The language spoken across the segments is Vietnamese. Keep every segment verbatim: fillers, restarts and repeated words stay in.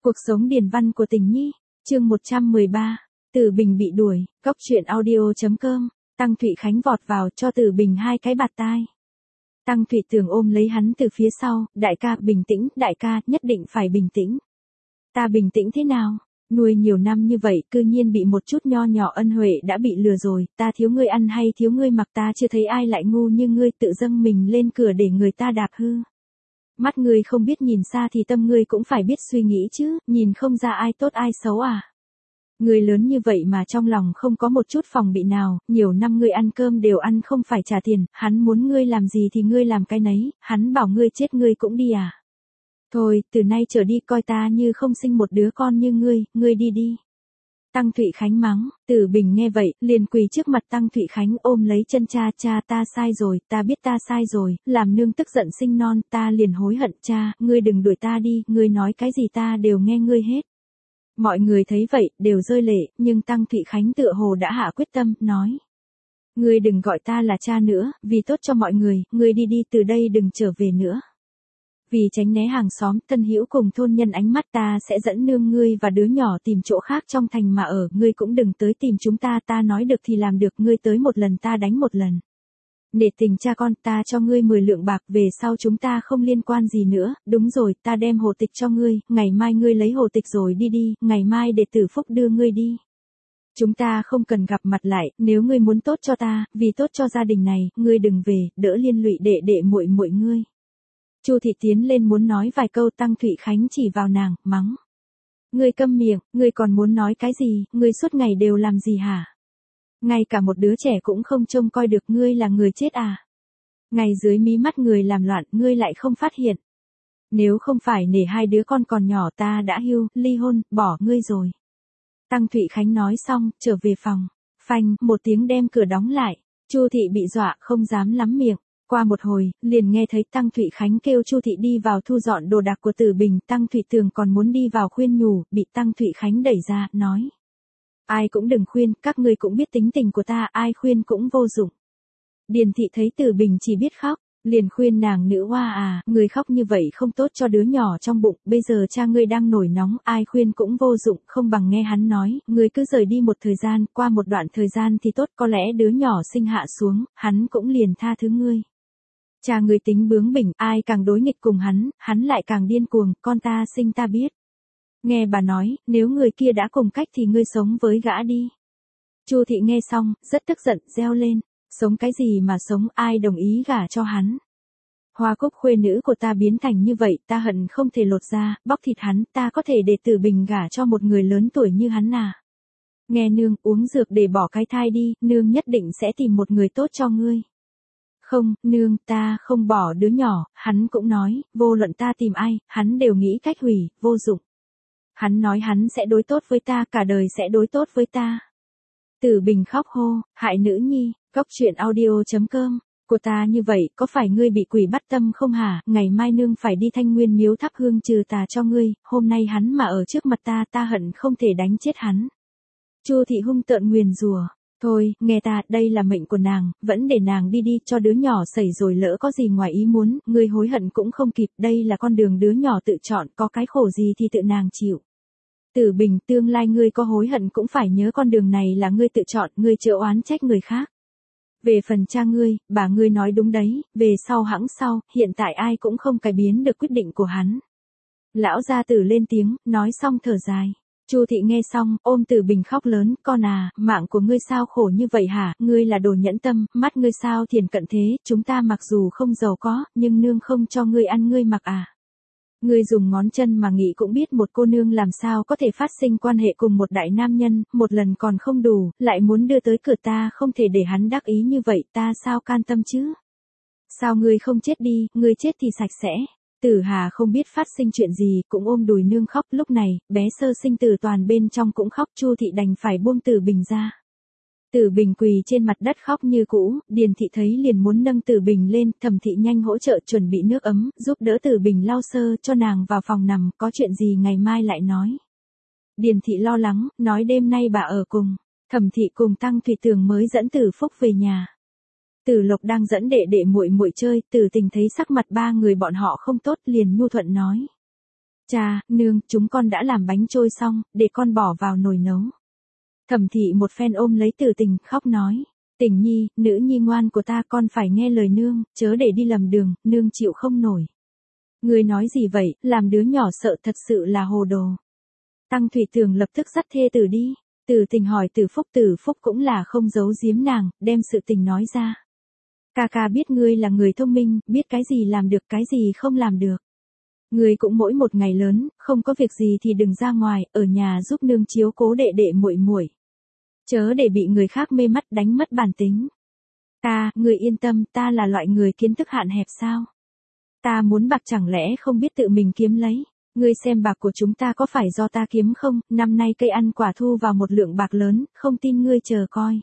Cuộc sống điền văn của Tình Nhi, chương một trăm mười ba, Tử Bình bị đuổi, góc truyện audio chấm com, Tăng Thụy Khánh vọt vào cho Tử Bình hai cái bạt tai. Tăng Thụy Tường ôm lấy hắn từ phía sau, đại ca bình tĩnh, đại ca nhất định phải bình tĩnh. Ta bình tĩnh thế nào? Nuôi nhiều năm như vậy, cư nhiên bị một chút nho nhỏ ân huệ đã bị lừa rồi, ta thiếu ngươi ăn hay thiếu ngươi mặc, ta chưa thấy ai lại ngu như ngươi tự dâng mình lên cửa để người ta đạp hư. Mắt ngươi không biết nhìn xa thì tâm ngươi cũng phải biết suy nghĩ chứ, nhìn không ra ai tốt ai xấu à. Ngươi lớn như vậy mà trong lòng không có một chút phòng bị nào, nhiều năm ngươi ăn cơm đều ăn không phải trả tiền, hắn muốn ngươi làm gì thì ngươi làm cái nấy, hắn bảo ngươi chết ngươi cũng đi à. Thôi, từ nay trở đi coi ta như không sinh một đứa con như ngươi, ngươi đi đi. Tăng Thụy Khánh mắng, Tử Bình nghe vậy, liền quỳ trước mặt Tăng Thụy Khánh ôm lấy chân cha, cha ta sai rồi, ta biết ta sai rồi, làm nương tức giận sinh non, ta liền hối hận, cha, ngươi đừng đuổi ta đi, ngươi nói cái gì ta đều nghe ngươi hết. Mọi người thấy vậy, đều rơi lệ, nhưng Tăng Thụy Khánh tựa hồ đã hạ quyết tâm, nói. Ngươi đừng gọi ta là cha nữa, vì tốt cho mọi người, ngươi đi đi từ đây đừng trở về nữa. Vì tránh né hàng xóm, Tân Hữu cùng thôn nhân ánh mắt, ta sẽ dẫn nương ngươi và đứa nhỏ tìm chỗ khác trong thành mà ở, ngươi cũng đừng tới tìm chúng ta, ta nói được thì làm được, ngươi tới một lần ta đánh một lần. Nể tình cha con, ta cho ngươi mười lượng bạc, về sau chúng ta không liên quan gì nữa, đúng rồi, ta đem hộ tịch cho ngươi, ngày mai ngươi lấy hộ tịch rồi đi đi, ngày mai để Tử Phúc đưa ngươi đi. Chúng ta không cần gặp mặt lại, nếu ngươi muốn tốt cho ta, vì tốt cho gia đình này, ngươi đừng về, đỡ liên lụy đệ đệ muội muội ngươi. Chu Thị tiến lên muốn nói vài câu, Tăng Thụy Khánh chỉ vào nàng, mắng. Ngươi câm miệng, ngươi còn muốn nói cái gì, ngươi suốt ngày đều làm gì hả? Ngay cả một đứa trẻ cũng không trông coi được, ngươi là người chết à? Ngay dưới mí mắt người làm loạn, ngươi lại không phát hiện. Nếu không phải nể hai đứa con còn nhỏ ta đã hưu, ly hôn, bỏ ngươi rồi. Tăng Thụy Khánh nói xong, trở về phòng. Phanh, một tiếng đem cửa đóng lại. Chu Thị bị dọa, không dám lắm miệng. Qua một hồi, liền nghe thấy Tăng Thụy Khánh kêu Chu Thị đi vào thu dọn đồ đạc của Tử Bình, Tăng Thụy Tường còn muốn đi vào khuyên nhủ, bị Tăng Thụy Khánh đẩy ra, nói. Ai cũng đừng khuyên, các ngươi cũng biết tính tình của ta, ai khuyên cũng vô dụng. Điền Thị thấy Tử Bình chỉ biết khóc, liền khuyên nàng, nữ hoa à, người khóc như vậy không tốt cho đứa nhỏ trong bụng, bây giờ cha ngươi đang nổi nóng, ai khuyên cũng vô dụng, không bằng nghe hắn nói, ngươi cứ rời đi một thời gian, qua một đoạn thời gian thì tốt, có lẽ đứa nhỏ sinh hạ xuống, hắn cũng liền tha thứ ngươi. Cha ngươi tính bướng bỉnh, ai càng đối nghịch cùng hắn, hắn lại càng điên cuồng, con ta sinh ta biết. Nghe bà nói, nếu người kia đã cùng cách thì ngươi sống với gã đi. Chu Thị nghe xong, rất tức giận, reo lên, sống cái gì mà sống, ai đồng ý gả cho hắn. Hoa Cúc khuê nữ của ta biến thành như vậy, ta hận không thể lột ra, bóc thịt hắn, ta có thể để Tử Bình gả cho một người lớn tuổi như hắn à. Nghe nương, uống dược để bỏ cái thai đi, nương nhất định sẽ tìm một người tốt cho ngươi. Không, nương, ta không bỏ đứa nhỏ, hắn cũng nói, vô luận ta tìm ai, hắn đều nghĩ cách hủy, vô dụng. Hắn nói hắn sẽ đối tốt với ta, cả đời sẽ đối tốt với ta. Tử Bình khóc hô, hại nữ nhi, góc truyện audio chấm com, của ta như vậy, có phải ngươi bị quỷ bắt tâm không hả, ngày mai nương phải đi Thanh Nguyên miếu thắp hương trừ tà cho ngươi, hôm nay hắn mà ở trước mặt ta, ta hận không thể đánh chết hắn. Chu Thị hung tợn nguyền rủa. Thôi, nghe ta, đây là mệnh của nàng, vẫn để nàng đi đi, cho đứa nhỏ xảy rồi lỡ có gì ngoài ý muốn, ngươi hối hận cũng không kịp, đây là con đường đứa nhỏ tự chọn, có cái khổ gì thì tự nàng chịu. Tử Bình, tương lai ngươi có hối hận cũng phải nhớ con đường này là ngươi tự chọn, ngươi chớ oán trách người khác. Về phần cha ngươi, bà ngươi nói đúng đấy, về sau hẵng sau, hiện tại ai cũng không cải biến được quyết định của hắn. Lão gia tử lên tiếng, nói xong thở dài. Chu Thị nghe xong, ôm Tử Bình khóc lớn, con à, mạng của ngươi sao khổ như vậy hả, ngươi là đồ nhẫn tâm, mắt ngươi sao thiền cận thế, chúng ta mặc dù không giàu có, nhưng nương không cho ngươi ăn ngươi mặc à. Ngươi dùng ngón chân mà nghĩ cũng biết một cô nương làm sao có thể phát sinh quan hệ cùng một đại nam nhân, một lần còn không đủ, lại muốn đưa tới cửa ta, không thể để hắn đắc ý như vậy, ta sao can tâm chứ. Sao ngươi không chết đi, ngươi chết thì sạch sẽ. Tử Hà không biết phát sinh chuyện gì, cũng ôm đùi nương khóc, lúc này, bé sơ sinh Tử Toàn bên trong cũng khóc, Chu Thị đành phải buông Tử Bình ra. Tử Bình quỳ trên mặt đất khóc như cũ, Điền Thị thấy liền muốn nâng Tử Bình lên, Thẩm Thị nhanh hỗ trợ chuẩn bị nước ấm, giúp đỡ Tử Bình lau sơ cho nàng vào phòng nằm, có chuyện gì ngày mai lại nói. Điền Thị lo lắng, nói đêm nay bà ở cùng, Thẩm Thị cùng Tăng Thụy Tường mới dẫn Tử Phúc về nhà. Tử Lộc đang dẫn đệ đệ muội muội chơi, Tử Tình thấy sắc mặt ba người bọn họ không tốt, liền nhu thuận nói. Cha, nương, chúng con đã làm bánh trôi xong, để con bỏ vào nồi nấu. Thẩm thị một phen ôm lấy Từ Tình, khóc nói. Tình nhi, nữ nhi ngoan của ta, con phải nghe lời nương, chớ để đi lầm đường, nương chịu không nổi. Ngươi nói gì vậy, làm đứa nhỏ sợ thật sự là hồ đồ. Tăng Thủy Tường lập tức dắt thê tử đi. Từ Tình hỏi Từ Phúc, Từ Phúc cũng là không giấu giếm nàng, đem sự tình nói ra. Ca ca biết ngươi là người thông minh, biết cái gì làm được, cái gì không làm được. Ngươi cũng mỗi một ngày lớn, không có việc gì thì đừng ra ngoài, ở nhà giúp nương chiếu cố đệ đệ muội muội. Chớ để bị người khác mê mắt đánh mất bản tính. Ta, ngươi yên tâm, ta là loại người kiến thức hạn hẹp sao? Ta muốn bạc chẳng lẽ không biết tự mình kiếm lấy? Ngươi xem bạc của chúng ta có phải do ta kiếm không? Năm nay cây ăn quả thu vào một lượng bạc lớn, không tin ngươi chờ coi.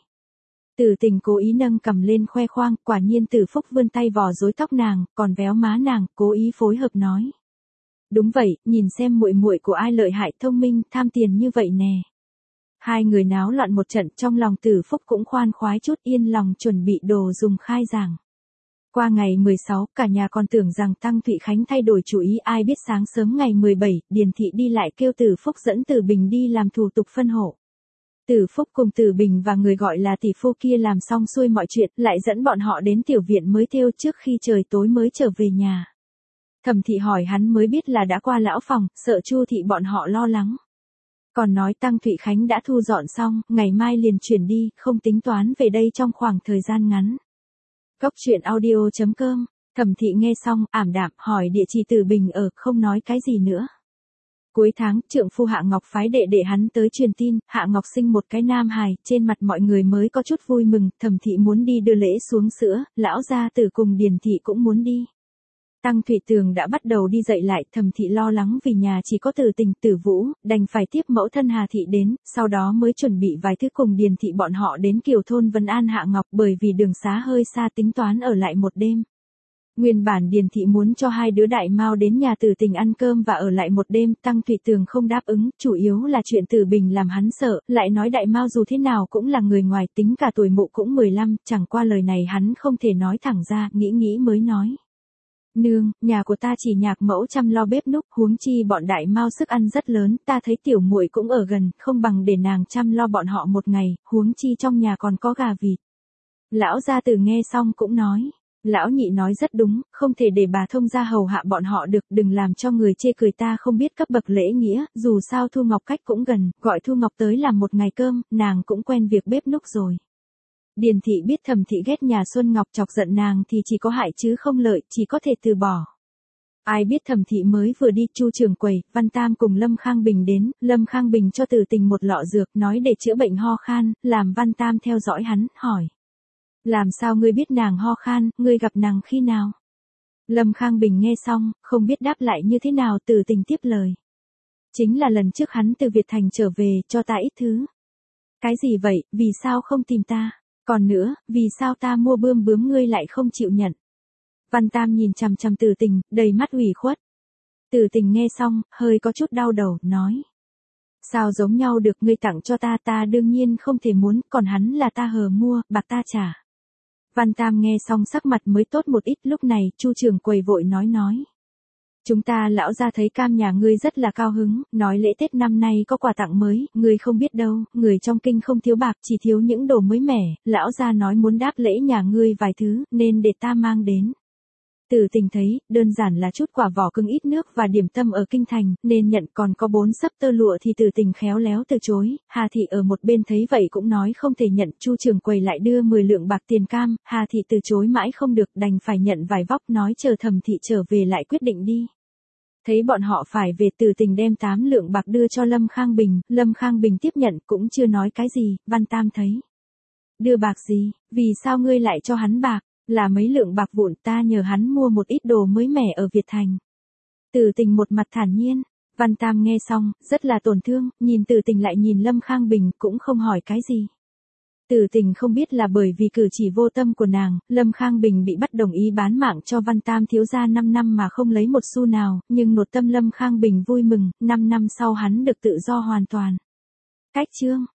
Từ Tình cố ý nâng cầm lên khoe khoang, quả nhiên Từ Phúc vươn tay vò rối tóc nàng, còn véo má nàng, cố ý phối hợp nói. Đúng vậy, nhìn xem muội muội của ai lợi hại thông minh, tham tiền như vậy nè. Hai người náo loạn một trận, trong lòng Từ Phúc cũng khoan khoái chút, yên lòng chuẩn bị đồ dùng khai giảng. Qua ngày mười sáu, cả nhà còn tưởng rằng Tăng Thụy Khánh thay đổi chủ ý, ai biết sáng sớm ngày mười bảy, Điền Thị đi lại kêu Từ Phúc dẫn Từ Bình đi làm thủ tục phân hộ. Từ Phúc cùng Từ Bình và người gọi là tỷ phu kia làm xong xuôi mọi chuyện, lại dẫn bọn họ đến tiểu viện mới thêu trước khi trời tối mới trở về nhà. Thẩm Thị hỏi hắn mới biết là đã qua lão phòng, sợ Chu Thị bọn họ lo lắng. Còn nói Tăng Thụy Khánh đã thu dọn xong, ngày mai liền chuyển đi, không tính toán về đây trong khoảng thời gian ngắn. Góc truyện audio chấm com, Thẩm Thị nghe xong, ảm đạm, hỏi địa chỉ Từ Bình ở, không nói cái gì nữa. Cuối tháng, trượng phu Hạ Ngọc phái đệ đệ hắn tới truyền tin, Hạ Ngọc sinh một cái nam hài, trên mặt mọi người mới có chút vui mừng, Thẩm Thị muốn đi đưa lễ xuống sữa, lão gia tử cùng Điền Thị cũng muốn đi. Tăng Thủy Tường đã bắt đầu đi dậy lại, Thẩm Thị lo lắng vì nhà chỉ có Từ Tình, Từ Vũ, đành phải tiếp mẫu thân Hà Thị đến, sau đó mới chuẩn bị vài thứ cùng Điền Thị bọn họ đến Kiều thôn Vân An Hạ Ngọc, bởi vì đường xá hơi xa tính toán ở lại một đêm. Nguyên bản Điền Thị muốn cho hai đứa đại mau đến nhà Từ Tình ăn cơm và ở lại một đêm, Tăng Thủy Tường không đáp ứng, chủ yếu là chuyện Từ Bình làm hắn sợ, lại nói đại mau dù thế nào cũng là người ngoài, tính cả tuổi mụ cũng mười lăm, chẳng qua lời này hắn không thể nói thẳng ra, nghĩ nghĩ mới nói. Nương, nhà của ta chỉ nhạc mẫu chăm lo bếp núc, huống chi bọn đại mau sức ăn rất lớn, ta thấy tiểu muội cũng ở gần, không bằng để nàng chăm lo bọn họ một ngày, huống chi trong nhà còn có gà vịt. Lão gia tử nghe xong cũng nói. Lão nhị nói rất đúng, không thể để bà thông gia hầu hạ bọn họ được, đừng làm cho người chê cười ta không biết cấp bậc lễ nghĩa, dù sao Thu Ngọc cách cũng gần, gọi Thu Ngọc tới làm một ngày cơm, nàng cũng quen việc bếp núc rồi. Điền Thị biết Thẩm Thị ghét nhà Xuân Ngọc chọc giận nàng thì chỉ có hại chứ không lợi, chỉ có thể từ bỏ. Ai biết Thẩm Thị mới vừa đi, Chu trưởng quầy, Văn Tam cùng Lâm Khang Bình đến, Lâm Khang Bình cho Từ Tình một lọ dược, nói để chữa bệnh ho khan, làm Văn Tam theo dõi hắn, hỏi. Làm sao ngươi biết nàng ho khan, ngươi gặp nàng khi nào? Lâm Khang Bình nghe xong, không biết đáp lại như thế nào, Từ Tình tiếp lời. Chính là lần trước hắn từ Việt Thành trở về, cho ta ít thứ. Cái gì vậy, vì sao không tìm ta? Còn nữa, vì sao ta mua bươm bướm ngươi lại không chịu nhận? Văn Tam nhìn chằm chằm Từ Tình, đầy mắt ủy khuất. Từ Tình nghe xong, hơi có chút đau đầu, nói. Sao giống nhau được, ngươi tặng cho ta, ta đương nhiên không thể muốn, còn hắn là ta hờ mua, bạc ta trả. Văn Tam nghe xong sắc mặt mới tốt một ít, lúc này, Chu trưởng quầy vội nói nói. Chúng ta lão gia thấy cam nhà ngươi rất là cao hứng, nói lễ Tết năm nay có quà tặng mới, ngươi không biết đâu, người trong kinh không thiếu bạc, chỉ thiếu những đồ mới mẻ, lão gia nói muốn đáp lễ nhà ngươi vài thứ, nên để ta mang đến. Từ Tình thấy, đơn giản là chút quả vỏ cưng ít nước và điểm tâm ở kinh thành, nên nhận, còn có bốn sấp tơ lụa thì Từ Tình khéo léo từ chối, Hà Thị ở một bên thấy vậy cũng nói không thể nhận, Chu trưởng quầy lại đưa mười lượng bạc tiền cam, Hà Thị từ chối mãi không được, đành phải nhận vài vóc, nói chờ Thẩm Thị trở về lại quyết định đi. Thấy bọn họ phải về, Từ Tình đem tám lượng bạc đưa cho Lâm Khang Bình, Lâm Khang Bình tiếp nhận cũng chưa nói cái gì, Văn Tam thấy. Đưa bạc gì, vì sao ngươi lại cho hắn bạc? Là mấy lượng bạc vụn, ta nhờ hắn mua một ít đồ mới mẻ ở Việt Thành. Từ Tình một mặt thản nhiên, Văn Tam nghe xong, rất là tổn thương, nhìn Từ Tình lại nhìn Lâm Khang Bình, cũng không hỏi cái gì. Từ Tình không biết là bởi vì cử chỉ vô tâm của nàng, Lâm Khang Bình bị bắt đồng ý bán mạng cho Văn Tam thiếu gia năm năm mà không lấy một xu nào, nhưng nội tâm Lâm Khang Bình vui mừng, năm năm sau hắn được tự do hoàn toàn. Cách chương